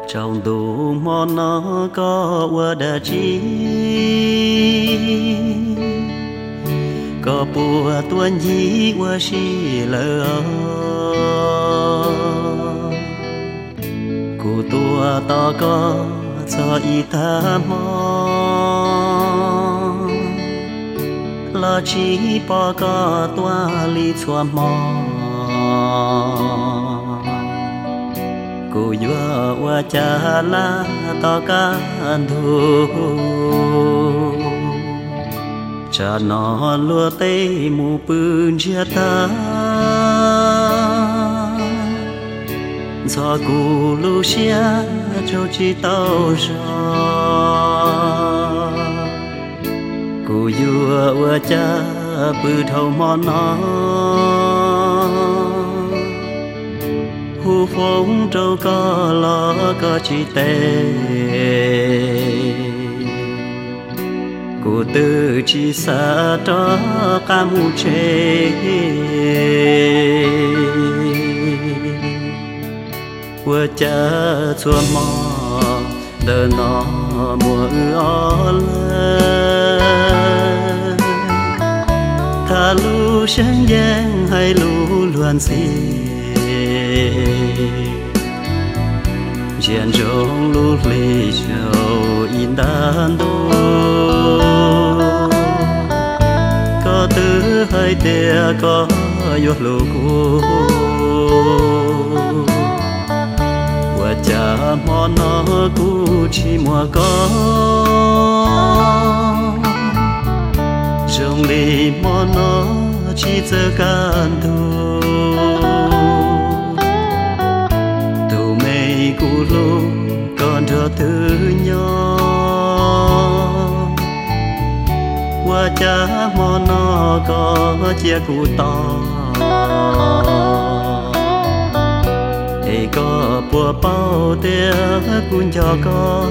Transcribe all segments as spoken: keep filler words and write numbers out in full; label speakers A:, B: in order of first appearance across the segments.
A: trong đủ món nó có qua đã chi có bùa tuân dí qua xì lỡ cụ tua to có cho y ta mò lo chỉ bỏ có tua li chua mò cụ vua qua cha la to ca thu cha nó lúa tây mù bươn chia ta cho cụ lu xia cho chi tao ra cụ vua qua cha bư thầu mòn nó hu phong trâu có lo có chi tê cụ tư chi xa cho ca mu chê qua cha chua mò đờ nó mùa ơ lên thà lu sáng giang hay lu luan xì chiến trong lúc lì châu in đan đô có tứ hai tia có yo lô cô và cha mòn nó cũ chỉ mùa có trong lì mòn nó chỉ giờ can thu cụ lô còn cho thứ nhỏ qua cha mòn nó có chia cụ to thì có bùa bao tia cũng cho con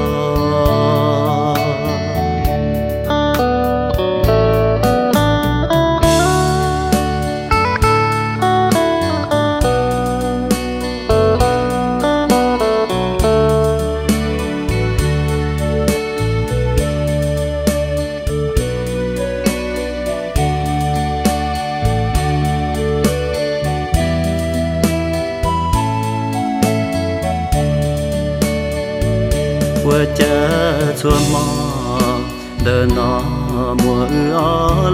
A: qua cha chua mò đờ nó mùa ơ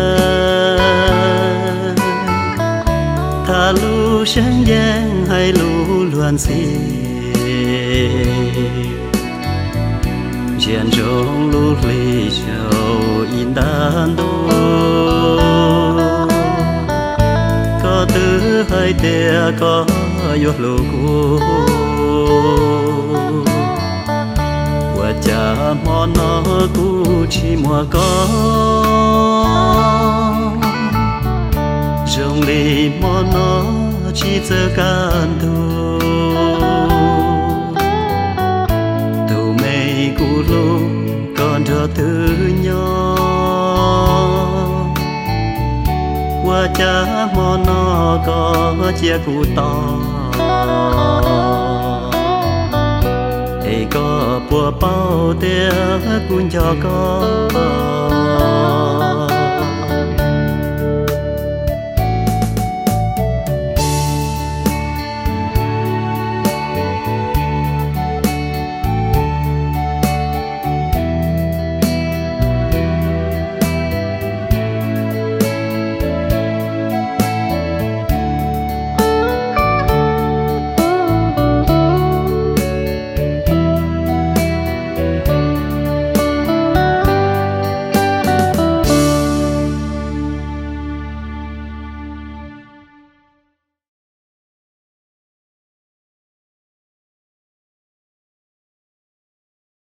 A: lên thà lu sáng giang hay lu luan xì chiến trong lúc lì châu in đan đô có tứ hai tia có yo lô cô cha mòn nó cũ chỉ mùa có trong lì mòn nó chỉ giờ can thu tụ mây cũ lô còn cho thứ nhỏ qua cha mòn nó có chia cụ to có bùa bao tia cũng cho con